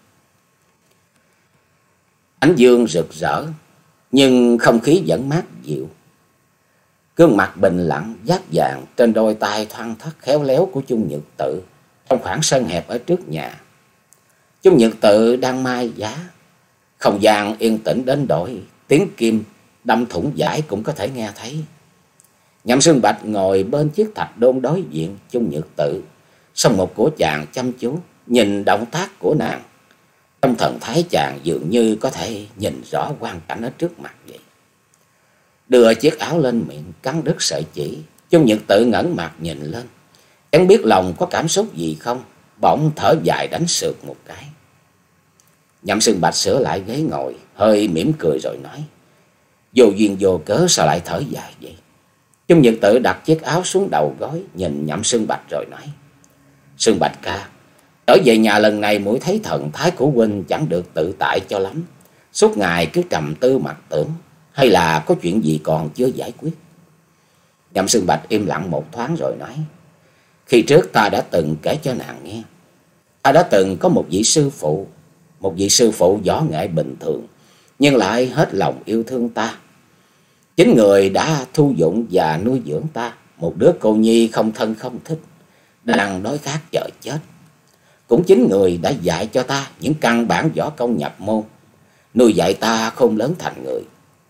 Ánh dương rực rỡ, nhưng không khí vẫn mát dịu. Gương mặt bình lặng dát vàng trên đôi tay thoăn thoắt khéo léo của Chung Nhược Tự trong khoảng sân hẹp ở trước nhà. Chung Nhược Tự đang mai giá, không gian yên tĩnh đến đổi tiếng kim đâm thủng vải cũng có thể nghe thấy. Nhậm Sơn Bạch ngồi bên chiếc thạch đôn đối diện Chung Nhược Tự, song một của chàng chăm chú nhìn động tác của nàng. Trong thần thái chàng dường như có thể nhìn rõ quang cảnh ở trước mặt vậy. Đưa chiếc áo lên miệng cắn đứt sợi chỉ, Chung Nhược Tự ngẩng mặt nhìn lên, chẳng biết lòng có cảm xúc gì không, bỗng thở dài đánh sượt một cái. Nhậm Sơn Bạch sửa lại ghế ngồi, hơi mỉm cười rồi nói: vô duyên vô cớ sao lại thở dài vậy? Chung Nhược Tự đặt chiếc áo xuống đầu gối, nhìn Nhậm Sơn Bạch rồi nói: Sơn Bạch ca, trở về nhà lần này muội thấy thần thái của huynh chẳng được tự tại cho lắm, suốt ngày cứ trầm tư mặc tưởng, hay là có chuyện gì còn chưa giải quyết? Nhậm Sơn Bạch im lặng một thoáng rồi nói: khi trước ta đã từng kể cho nàng nghe, ta đã từng có một vị sư phụ, một vị sư phụ võ nghệ bình thường nhưng lại hết lòng yêu thương ta. Chính người đã thu dụng và nuôi dưỡng ta, một đứa cô nhi không thân không thích, đang đói khát chờ chết. Cũng chính người đã dạy cho ta những căn bản võ công nhập môn, nuôi dạy ta khôn lớn thành người.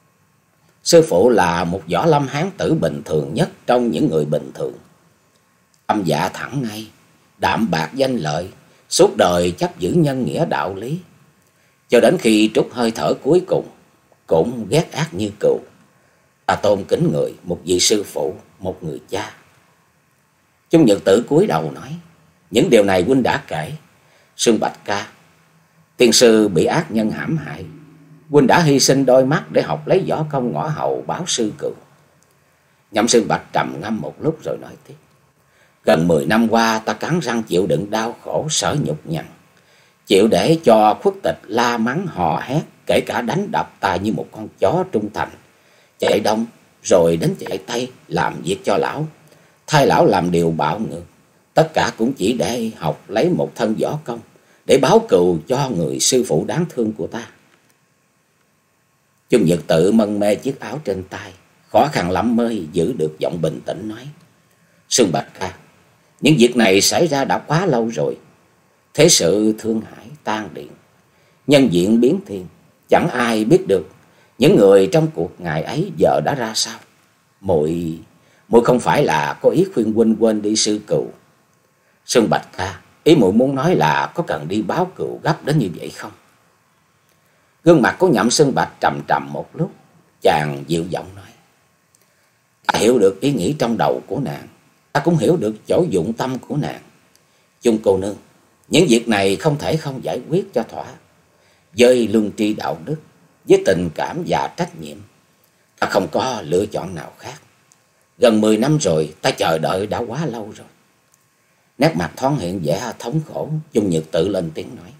Sư phụ là một võ lâm hán tử bình thường nhất trong những người bình thường. Âm dạ thẳng ngay, đạm bạc danh lợi, suốt đời chấp giữ nhân nghĩa đạo lý, cho đến khi trút hơi thở cuối cùng cũng ghét ác như cừu. Ta tôn kính người, một vị sư phụ, một người cha. Chung Nhược Tự cúi đầu nói: những điều này huynh đã kể. Sơn Bạch ca, tiên sư bị ác nhân hãm hại, huynh đã hy sinh đôi mắt để học lấy võ công ngõ hầu báo sư cừu. Nhậm Sơn Bạch trầm ngâm một lúc rồi nói tiếp: gần mười năm qua ta cắn răng chịu đựng đau khổ sở nhục nhằn, chịu để cho khuất tịch la mắng hò hét, kể cả đánh đập ta như một con chó trung thành, chạy đông rồi đến chạy tây làm việc cho lão, thay lão làm điều bạo ngược, tất cả cũng chỉ để học lấy một thân võ công, để báo cừu cho người sư phụ đáng thương của ta. Chung Nhược Tự mân mê chiếc áo trên tay, khó khăn lắm mới giữ được giọng bình tĩnh nói: Sơn Bạch ca, những việc này xảy ra đã quá lâu rồi. Thế sự thương hải tan điện, nhân diện biến thiên, chẳng ai biết được những người trong cuộc ngày ấy giờ đã ra sao. Muội muội không phải là có ý khuyên huynh quên đi sư cừu. Sơn Bạch ca, ý muội muốn nói là có cần đi báo cừu gấp đến như vậy không? Gương mặt của Nhậm Sơn Bạch trầm trầm một lúc, chàng dịu giọng nói: ta hiểu được ý nghĩ trong đầu của nàng, ta cũng hiểu được chỗ dụng tâm của nàng. Chung cô nương, những việc này không thể không giải quyết cho thỏa. Với luân tri đạo đức, với tình cảm và trách nhiệm, ta không có lựa chọn nào khác. Gần mười năm rồi, ta chờ đợi đã quá lâu rồi. Nét mặt thoáng hiện vẻ thống khổ, Chung Nhược Tự lên tiếng nói: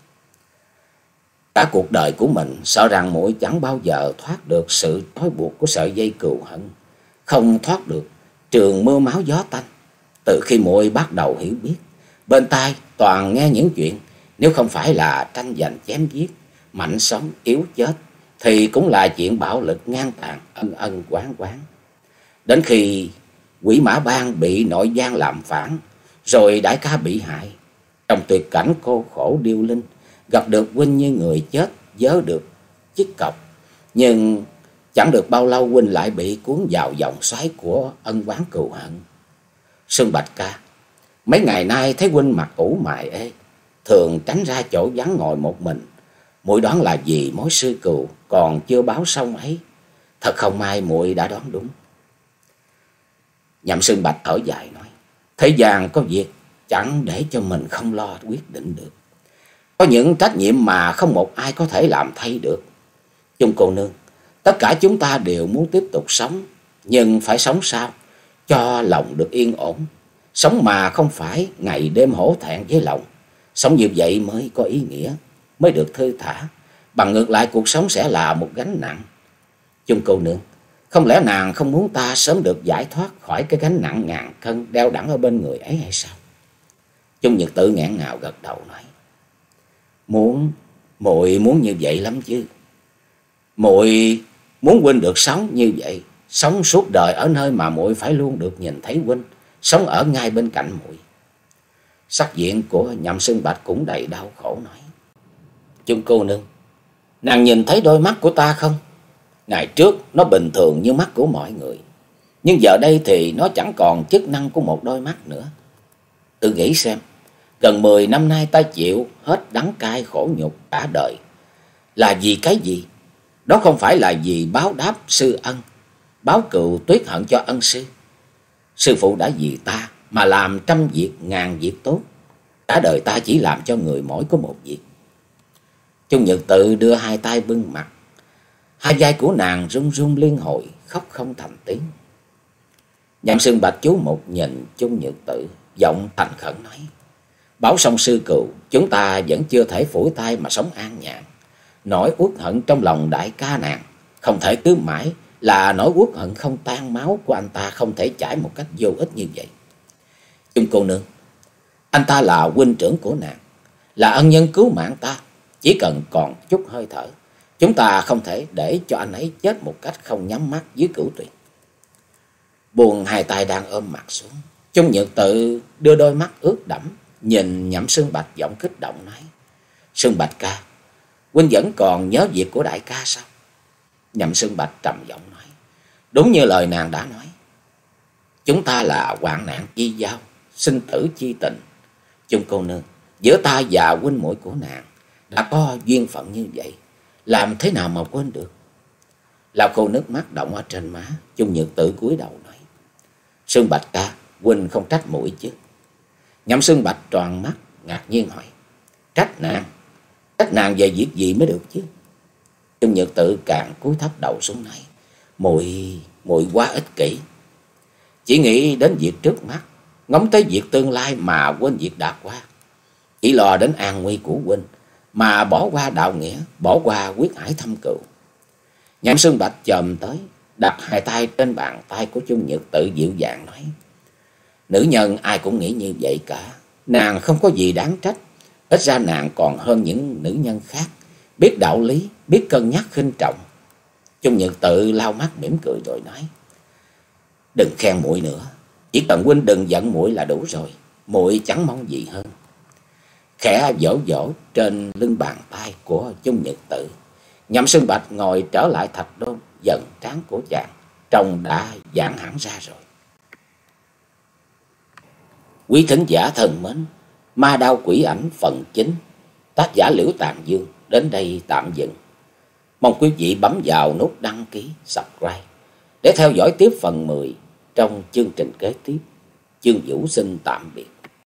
cả cuộc đời của mình sợ rằng muội chẳng bao giờ thoát được sự trói buộc của sợi dây cừu hận, không thoát được trường mưa máu gió tanh. Từ khi muội bắt đầu hiểu biết, bên tai toàn nghe những chuyện nếu không phải là tranh giành chém giết, mạnh sống yếu chết, thì cũng là chuyện bạo lực ngang tàn, ân ân quán quán. Đến khi Quỷ Mã Bang bị nội gian làm phản, rồi đại ca bị hại, trong tuyệt cảnh cô khổ điêu linh, gặp được huynh như người chết vớ được chiếc cọc, nhưng chẳng được bao lâu huynh lại bị cuốn vào vòng xoáy của ân oán cừu hận. Sơn Bạch ca, mấy ngày nay thấy huynh mặt ủ mày ê, thường tránh ra chỗ vắng ngồi một mình, muội đoán là vì mối sư cừu còn chưa báo xong ấy. Thật không may muội đã đoán đúng. Nhậm Sơn Bạch thở dài nói: thế gian có việc chẳng để cho mình không lo quyết định được, có những trách nhiệm mà không một ai có thể làm thay được. Chung cô nương, tất cả chúng ta đều muốn tiếp tục sống, nhưng phải sống sao cho lòng được yên ổn. Sống mà không phải ngày đêm hổ thẹn với lòng. Sống như vậy mới có ý nghĩa, mới được thư thả. Bằng ngược lại cuộc sống sẽ là một gánh nặng. Chung cô nương, không lẽ nàng không muốn ta sớm được giải thoát khỏi cái gánh nặng ngàn cân đeo đẳng ở bên người ấy hay sao? Chung Nhật Tử nghẹn ngào gật đầu nói: Muốn, muội muốn như vậy lắm chứ. Muội muốn huynh được sống như vậy, sống suốt đời ở nơi mà muội phải luôn được nhìn thấy huynh, sống ở ngay bên cạnh muội. Sắc diện của Nhậm Sương Bạch cũng đầy đau khổ nói: Chung cô nương, nàng nhìn thấy đôi mắt của ta không? Ngày trước nó bình thường như mắt của mọi người, nhưng giờ đây thì nó chẳng còn chức năng của một đôi mắt nữa. Tự nghĩ xem, gần mười năm nay ta chịu hết đắng cay khổ nhục cả đời là vì cái gì? Đó không phải là vì báo đáp sư ân, báo cừu tuyết hận cho ân sư. Sư phụ đã vì ta mà làm trăm việc ngàn việc tốt, cả đời ta chỉ làm cho người mỗi có một việc. Chung Nhật Tự đưa hai tay bưng mặt, hai vai của nàng run run liên hồi, khóc không thành tiếng. Nhậm Sương Bạch chú một nhìn Chung Nhật Tự, giọng thành khẩn nói: Bảo xong sư cừu, chúng ta vẫn chưa thể phủi tay mà sống an nhàn. Nỗi uất hận trong lòng đại ca nàng không thể cứ mãi là nỗi uất hận không tan máu của anh ta, không thể chảy một cách vô ích như vậy. Chung cô nương, anh ta là huynh trưởng của nàng, là ân nhân cứu mạng ta. Chỉ cần còn chút hơi thở, chúng ta không thể để cho anh ấy chết một cách không nhắm mắt dưới cửu tuyền. Buông hai tay đang ôm mặt xuống, Chung Nhật Tự đưa đôi mắt ướt đẫm nhìn Nhậm Sương Bạch, giọng kích động nói: Sương Bạch ca, huynh vẫn còn nhớ việc của đại ca sao? Nhậm Sương Bạch trầm giọng nói: Đúng như lời nàng đã nói, chúng ta là hoạn nạn chi giao, sinh tử chi tình. Chung cô nương, giữa ta và huynh muội của nàng đã có duyên phận như vậy, làm thế nào mà quên được? Lau khô nước mắt đọng ở trên má, Chung Nhật Tự cúi đầu nói: Sương Bạch ca, huynh không trách muội chứ? Nhậm Sương Bạch tròn mắt ngạc nhiên hỏi: Trách nàng? Trách nàng về việc gì mới được chứ? Chung Nhật Tự càng cúi thấp đầu xuống nói: Muội muội quá ích kỷ, chỉ nghĩ đến việc trước mắt, ngóng tới việc tương lai mà quên việc đã qua. Chỉ lo đến an nguy của huynh mà bỏ qua đạo nghĩa, bỏ qua quyết hải thâm cừu. Nhậm Sương Bạch chồm tới, đặt hai tay trên bàn tay của Chung Nhật Tự, dịu dàng nói: Nữ nhân ai cũng nghĩ như vậy cả, nàng không có gì đáng trách. Ít ra nàng còn hơn những nữ nhân khác, biết đạo lý, biết cân nhắc khinh trọng. Chung Nhật Tự lau mắt mỉm cười rồi nói: Đừng khen muội nữa, chỉ cần huynh đừng giận muội là đủ rồi, muội chẳng mong gì hơn. Khẽ vỗ vỗ trên lưng bàn tay của Chung Nhật Tự, Nhậm Sương Bạch ngồi trở lại thạch đôn, dần trán của chàng trông đã vàng hẳn ra rồi. Quý thính giả thân mến, Ma Đao Quỷ Ảnh phần chín, tác giả Liễu Tàn Dương đến đây tạm dừng. Mong quý vị bấm vào nút đăng ký, subscribe để theo dõi tiếp phần mười trong chương trình kế tiếp. Chương Vũ xin tạm biệt.